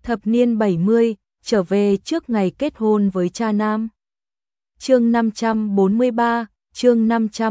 Thập niên 70, trở về trước ngày kết hôn với cha nam. Chương 543, chương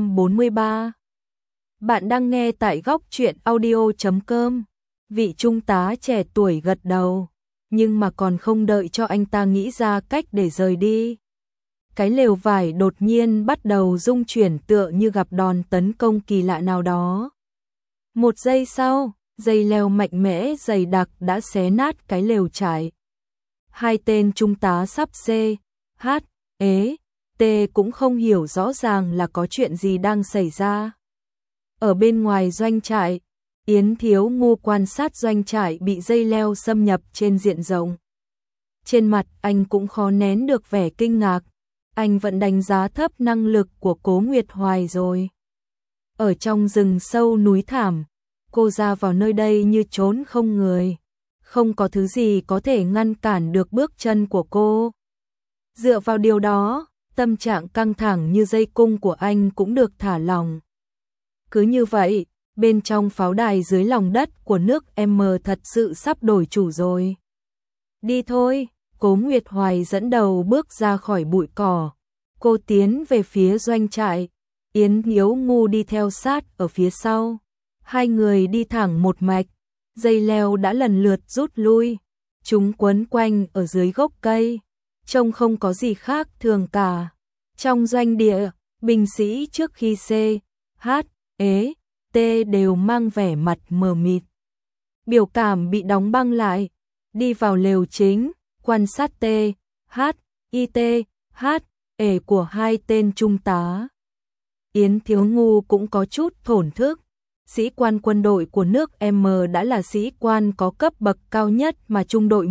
543. Bạn đang nghe tại góc truyện audio.com. Vị trung tá trẻ tuổi gật đầu, nhưng mà còn không đợi cho anh ta nghĩ ra cách để rời đi. Cái lều vải đột nhiên bắt đầu rung chuyển tựa như gặp đòn tấn công kỳ lạ nào đó. Một giây sau, dây leo mạnh mẽ dày đặc đã xé nát cái lều trải. Hai tên trung tá sắp C, H, ế, T cũng không hiểu rõ ràng là có chuyện gì đang xảy ra. Ở bên ngoài doanh trại, Yến Thiếu Ngu quan sát doanh trại bị dây leo xâm nhập trên diện rộng. Trên mặt anh cũng khó nén được vẻ kinh ngạc, anh vẫn đánh giá thấp năng lực của Cố Nguyệt Hoài rồi. Ở trong rừng sâu núi thảm, cô ra vào nơi đây như trốn không người, không có thứ gì có thể ngăn cản được bước chân của cô. Dựa vào điều đó, tâm trạng căng thẳng như dây cung của anh cũng được thả lỏng. Cứ như vậy, bên trong pháo đài dưới lòng đất của nước M thật sự sắp đổi chủ rồi. Đi thôi, Cố Nguyệt Hoài dẫn đầu bước ra khỏi bụi cỏ. Cô tiến về phía doanh trại, Yến Thiếu Ngu đi theo sát ở phía sau. Hai người đi thẳng một mạch, dây leo đã lần lượt rút lui. Chúng quấn quanh ở dưới gốc cây, trông không có gì khác thường cả. Trong doanh địa, binh sĩ trước khi C, H, ế, T đều mang vẻ mặt mờ mịt. Biểu cảm bị đóng băng lại, đi vào lều chính, quan sát T, H, I T, H, ế của hai tên trung tá. Yến Thiếu Ngu cũng có chút thổn thức. Sĩ quan quân đội của nước M đã là sĩ quan có cấp bậc cao nhất mà trung đội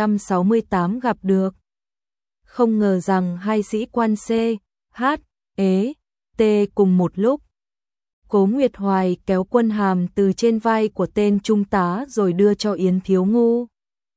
168 gặp được. Không ngờ rằng hai sĩ quan C, H, ế, T cùng một lúc. Cố Nguyệt Hoài kéo quân hàm từ trên vai của tên trung tá rồi đưa cho Yến Thiếu Ngu.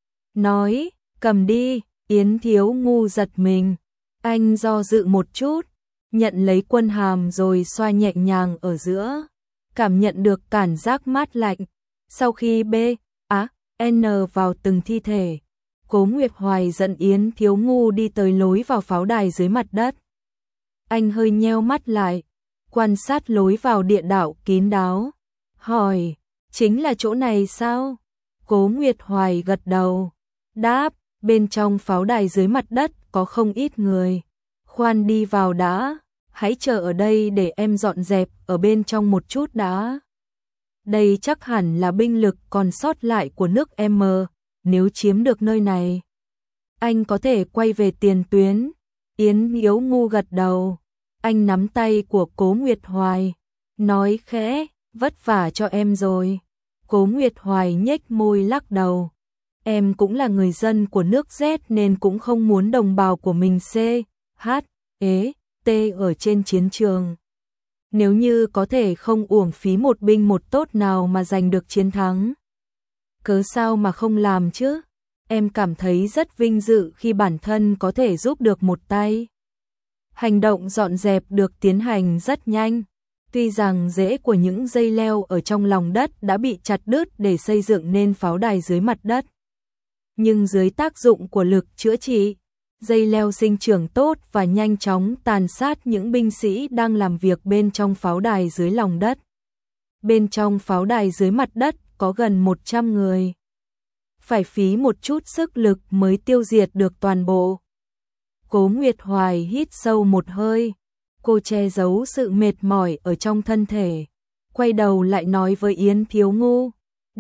Nói, cầm đi. Yến Thiếu Ngu giật mình. Anh do dự một chút, nhận lấy quân hàm rồi xoa nhẹ nhàng ở giữa. Cảm nhận được cảm giác mát lạnh. Sau khi B, A, N vào từng thi thể, Cố Nguyệt Hoài dẫn Yến Thiếu Ngu đi tới lối vào pháo đài dưới mặt đất. Anh hơi nheo mắt lại, quan sát lối vào địa đạo kín đáo. Hỏi, chính là chỗ này sao? Cố Nguyệt Hoài gật đầu. Đáp, bên trong pháo đài dưới mặt đất có không ít người. Khoan đi vào đã. Hãy chờ ở đây để em dọn dẹp ở bên trong một chút đã. Đây chắc hẳn là binh lực còn sót lại của nước M, nếu chiếm được nơi này, anh có thể quay về tiền tuyến. Yến Thiếu Ngu gật đầu, anh nắm tay của Cố Nguyệt Hoài, nói khẽ, vất vả cho em rồi. Cố Nguyệt Hoài nhếch môi lắc đầu, em cũng là người dân của nước Z nên cũng không muốn đồng bào của mình C, H, ế, T ở trên chiến trường. Nếu như có thể không uổng phí một binh một tốt nào mà giành được chiến thắng, cớ sao mà không làm chứ? Em cảm thấy rất vinh dự khi bản thân có thể giúp được một tay. Hành động dọn dẹp được tiến hành rất nhanh. Tuy rằng rễ của những dây leo ở trong lòng đất đã bị chặt đứt để xây dựng nên pháo đài dưới mặt đất, nhưng dưới tác dụng của lực chữa trị, dây leo sinh trưởng tốt và nhanh chóng tàn sát những binh sĩ đang làm việc bên trong pháo đài dưới lòng đất. Bên trong pháo đài dưới mặt đất có gần 100 người. Phải phí một chút sức lực mới tiêu diệt được toàn bộ. Cố Nguyệt Hoài hít sâu một hơi. Cô che giấu sự mệt mỏi ở trong thân thể. Quay đầu lại nói với Yến Thiếu Ngu.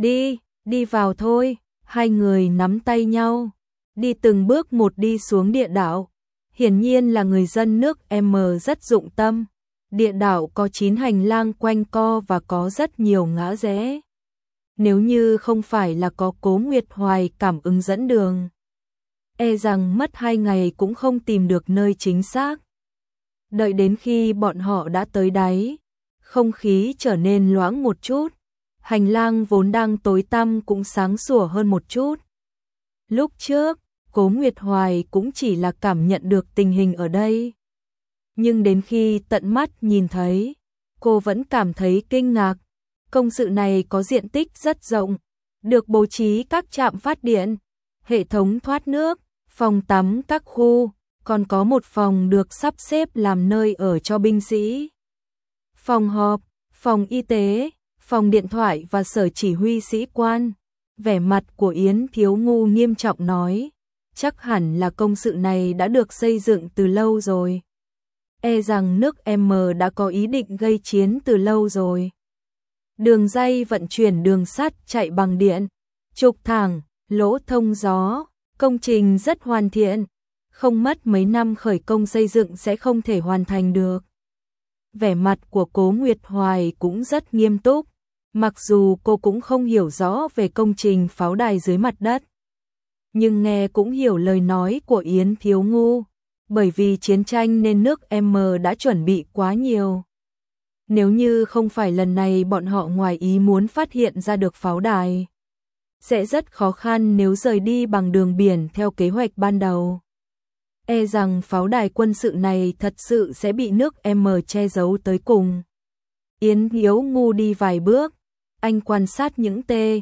Đi vào thôi. Hai người nắm tay nhau. Đi từng bước một đi xuống địa đạo. Hiển nhiên là người dân nước M rất dụng tâm. Địa đạo có 9 hành lang quanh co và có rất nhiều ngã rẽ. Nếu như không phải là có Cố Nguyệt Hoài cảm ứng dẫn đường, e rằng mất 2 ngày cũng không tìm được nơi chính xác. Đợi đến khi bọn họ đã tới đáy, không khí trở nên loãng một chút. Hành lang vốn đang tối tăm cũng sáng sủa hơn một chút. Lúc trước, Cố Nguyệt Hoài cũng chỉ là cảm nhận được tình hình ở đây. Nhưng đến khi tận mắt nhìn thấy, cô vẫn cảm thấy kinh ngạc. Công sự này có diện tích rất rộng, được bố trí các trạm phát điện, hệ thống thoát nước, phòng tắm các khu, còn có một phòng được sắp xếp làm nơi ở cho binh sĩ. Phòng họp, phòng y tế, phòng điện thoại và sở chỉ huy sĩ quan. Vẻ mặt của Yến Thiếu Ngu nghiêm trọng nói, chắc hẳn là công sự này đã được xây dựng từ lâu rồi. E rằng nước M đã có ý định gây chiến từ lâu rồi. Đường ray vận chuyển đường sắt chạy bằng điện, trục thẳng, lỗ thông gió, công trình rất hoàn thiện, không mất mấy năm khởi công xây dựng sẽ không thể hoàn thành được. Vẻ mặt của Cố Nguyệt Hoài cũng rất nghiêm túc, mặc dù cô cũng không hiểu rõ về công trình pháo đài dưới mặt đất. Nhưng nghe cũng hiểu lời nói của Yến Thiếu Ngu, bởi vì chiến tranh nên nước M đã chuẩn bị quá nhiều. Nếu như không phải lần này bọn họ ngoài ý muốn phát hiện ra được pháo đài, sẽ rất khó khăn nếu rời đi bằng đường biển theo kế hoạch ban đầu. E rằng pháo đài quân sự này thật sự sẽ bị nước M che giấu tới cùng. Yến Thiếu Ngu đi vài bước, anh quan sát những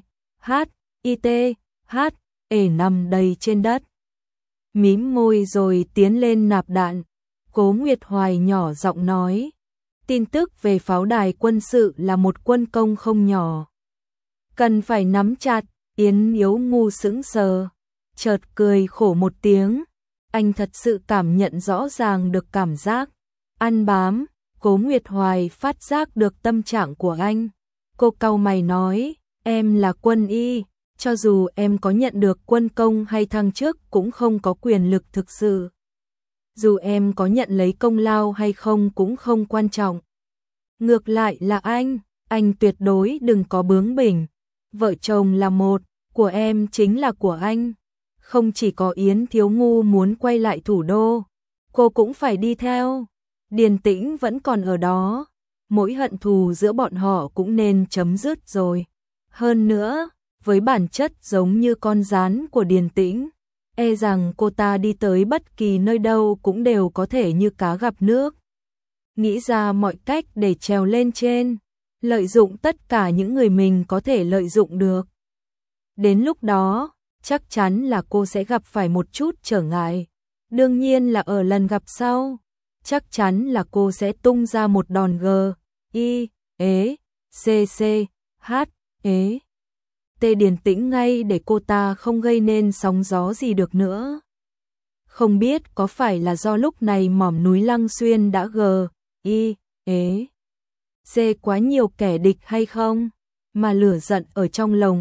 nằm đầy trên đất. Mím môi rồi tiến lên nạp đạn. Cố Nguyệt Hoài nhỏ giọng nói, tin tức về pháo đài quân sự là một quân công không nhỏ. Cần phải nắm chặt. Yến Thiếu Ngu sững sờ, chợt cười khổ một tiếng. Anh thật sự cảm nhận rõ ràng được cảm giác ăn bám. Cố Nguyệt Hoài phát giác được tâm trạng của anh. Cô cau mày nói, em là quân y, cho dù em có nhận được quân công hay thăng chức cũng không có quyền lực thực sự. Dù em có nhận lấy công lao hay không cũng không quan trọng. Ngược lại là anh tuyệt đối đừng có bướng bỉnh. Vợ chồng là một, của em chính là của anh. Không chỉ có Yến Thiếu Ngu muốn quay lại thủ đô, cô cũng phải đi theo. Điền Tĩnh vẫn còn ở đó, mỗi hận thù giữa bọn họ cũng nên chấm dứt rồi. Hơn nữa, với bản chất giống như con rắn của Điền Tĩnh, e rằng cô ta đi tới bất kỳ nơi đâu cũng đều có thể như cá gặp nước. Nghĩ ra mọi cách để trèo lên trên, lợi dụng tất cả những người mình có thể lợi dụng được. Đến lúc đó, chắc chắn là cô sẽ gặp phải một chút trở ngại. Đương nhiên là ở lần gặp sau, chắc chắn là cô sẽ tung ra một đòn Điền Tĩnh ngay để cô ta không gây nên sóng gió gì được nữa. Không biết có phải là do lúc này mỏm núi Lăng Xuyên đã quá nhiều kẻ địch hay không, mà lửa giận ở trong lòng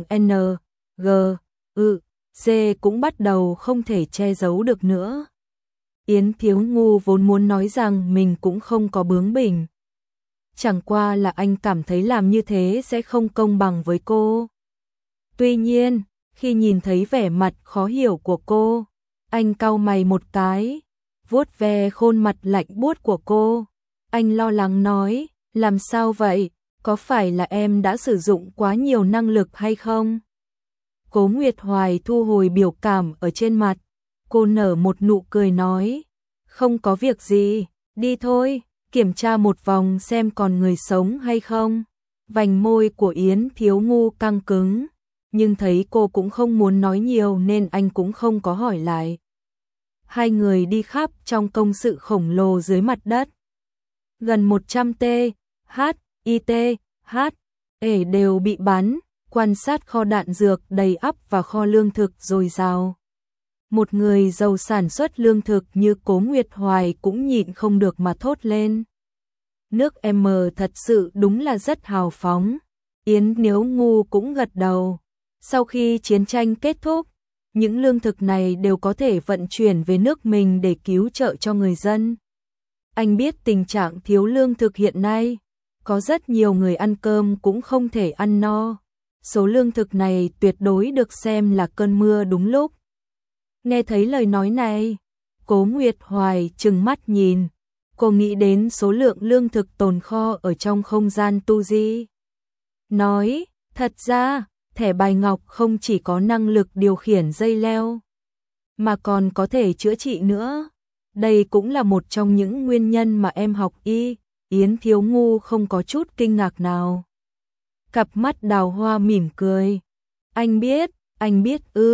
cũng bắt đầu không thể che giấu được nữa. Yến Thiếu Ngu vốn muốn nói rằng mình cũng không có bướng bỉnh. Chẳng qua là anh cảm thấy làm như thế sẽ không công bằng với cô. Tuy nhiên, khi nhìn thấy vẻ mặt khó hiểu của cô, anh cau mày một cái, vuốt ve khuôn mặt lạnh buốt của cô. Anh lo lắng nói, làm sao vậy, có phải là em đã sử dụng quá nhiều năng lực hay không? Cố Nguyệt Hoài thu hồi biểu cảm ở trên mặt, cô nở một nụ cười nói, không có việc gì, đi thôi, kiểm tra một vòng xem còn người sống hay không. Vành môi của Yến Thiếu Ngu căng cứng, nhưng thấy cô cũng không muốn nói nhiều nên anh cũng không có hỏi lại. Hai người đi khắp trong công sự khổng lồ dưới mặt đất. Gần 100 đều bị bắn, quan sát kho đạn dược đầy ắp và kho lương thực dồi dào. Một người giàu sản xuất lương thực như Cố Nguyệt Hoài cũng nhịn không được mà thốt lên. Nước M thật sự đúng là rất hào phóng. Yến Thiếu Ngu cũng gật đầu. Sau khi chiến tranh kết thúc, những lương thực này đều có thể vận chuyển về nước mình để cứu trợ cho người dân. Anh biết tình trạng thiếu lương thực hiện nay, có rất nhiều người ăn cơm cũng không thể ăn no. Số lương thực này tuyệt đối được xem là cơn mưa đúng lúc. Nghe thấy lời nói này, Cố Nguyệt Hoài trừng mắt nhìn, cô nghĩ đến số lượng lương thực tồn kho ở trong không gian tu di. Nói, thật ra, thẻ bài ngọc không chỉ có năng lực điều khiển dây leo, mà còn có thể chữa trị nữa. Đây cũng là một trong những nguyên nhân mà em học y. Yến Thiếu Ngu không có chút kinh ngạc nào. Cặp mắt đào hoa mỉm cười. Anh biết ư,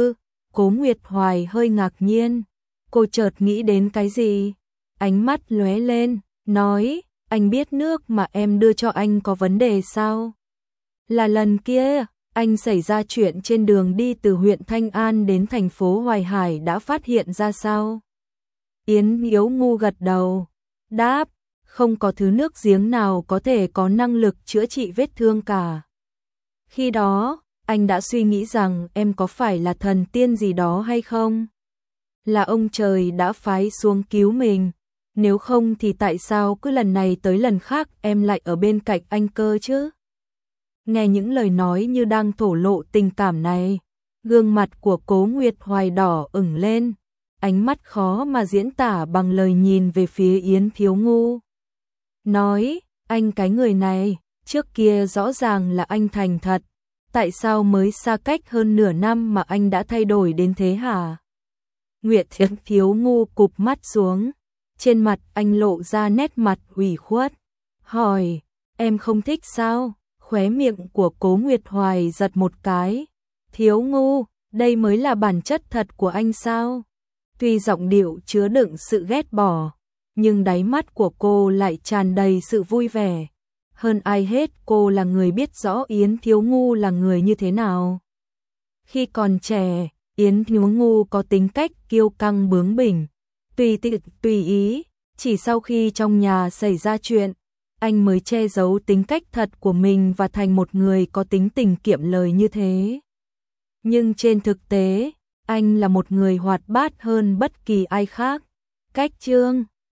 Cố Nguyệt Hoài hơi ngạc nhiên, cô chợt nghĩ đến cái gì, ánh mắt lóe lên, nói, anh biết nước mà em đưa cho anh có vấn đề sao? Là lần kia, anh xảy ra chuyện trên đường đi từ huyện Thanh An đến thành phố Hoài Hải đã phát hiện ra sao? Yến Yếu Ngu gật đầu, đáp, không có thứ nước giếng nào có thể có năng lực chữa trị vết thương cả. Khi đó, anh đã suy nghĩ rằng em có phải là thần tiên gì đó hay không? Là ông trời đã phái xuống cứu mình, nếu không thì tại sao cứ lần này tới lần khác em lại ở bên cạnh anh cơ chứ? Nghe những lời nói như đang thổ lộ tình cảm này, gương mặt của Cố Nguyệt Hoài đỏ ửng lên, ánh mắt khó mà diễn tả bằng lời nhìn về phía Yến Thiếu Ngu. Nói, anh cái người này, trước kia rõ ràng là anh thành thật, tại sao mới xa cách hơn nửa năm mà anh đã thay đổi đến thế hả? Nguyệt Thiếu Ngu cụp mắt xuống, trên mặt anh lộ ra nét mặt ủy khuất, hỏi, em không thích sao? Khóe miệng của Cố Nguyệt Hoài giật một cái, Thiếu Ngu, đây mới là bản chất thật của anh sao? Tuy giọng điệu chứa đựng sự ghét bỏ, nhưng đáy mắt của cô lại tràn đầy sự vui vẻ. Hơn ai hết cô là người biết rõ Yến Thiếu Ngu là người như thế nào. Khi còn trẻ, Yến Thiếu Ngu có tính cách kiêu căng bướng bỉnh, tùy ý, chỉ sau khi trong nhà xảy ra chuyện, anh mới che giấu tính cách thật của mình và thành một người có tính tình kiệm lời như thế. Nhưng trên thực tế, anh là một người hoạt bát hơn bất kỳ ai khác. Cách Chương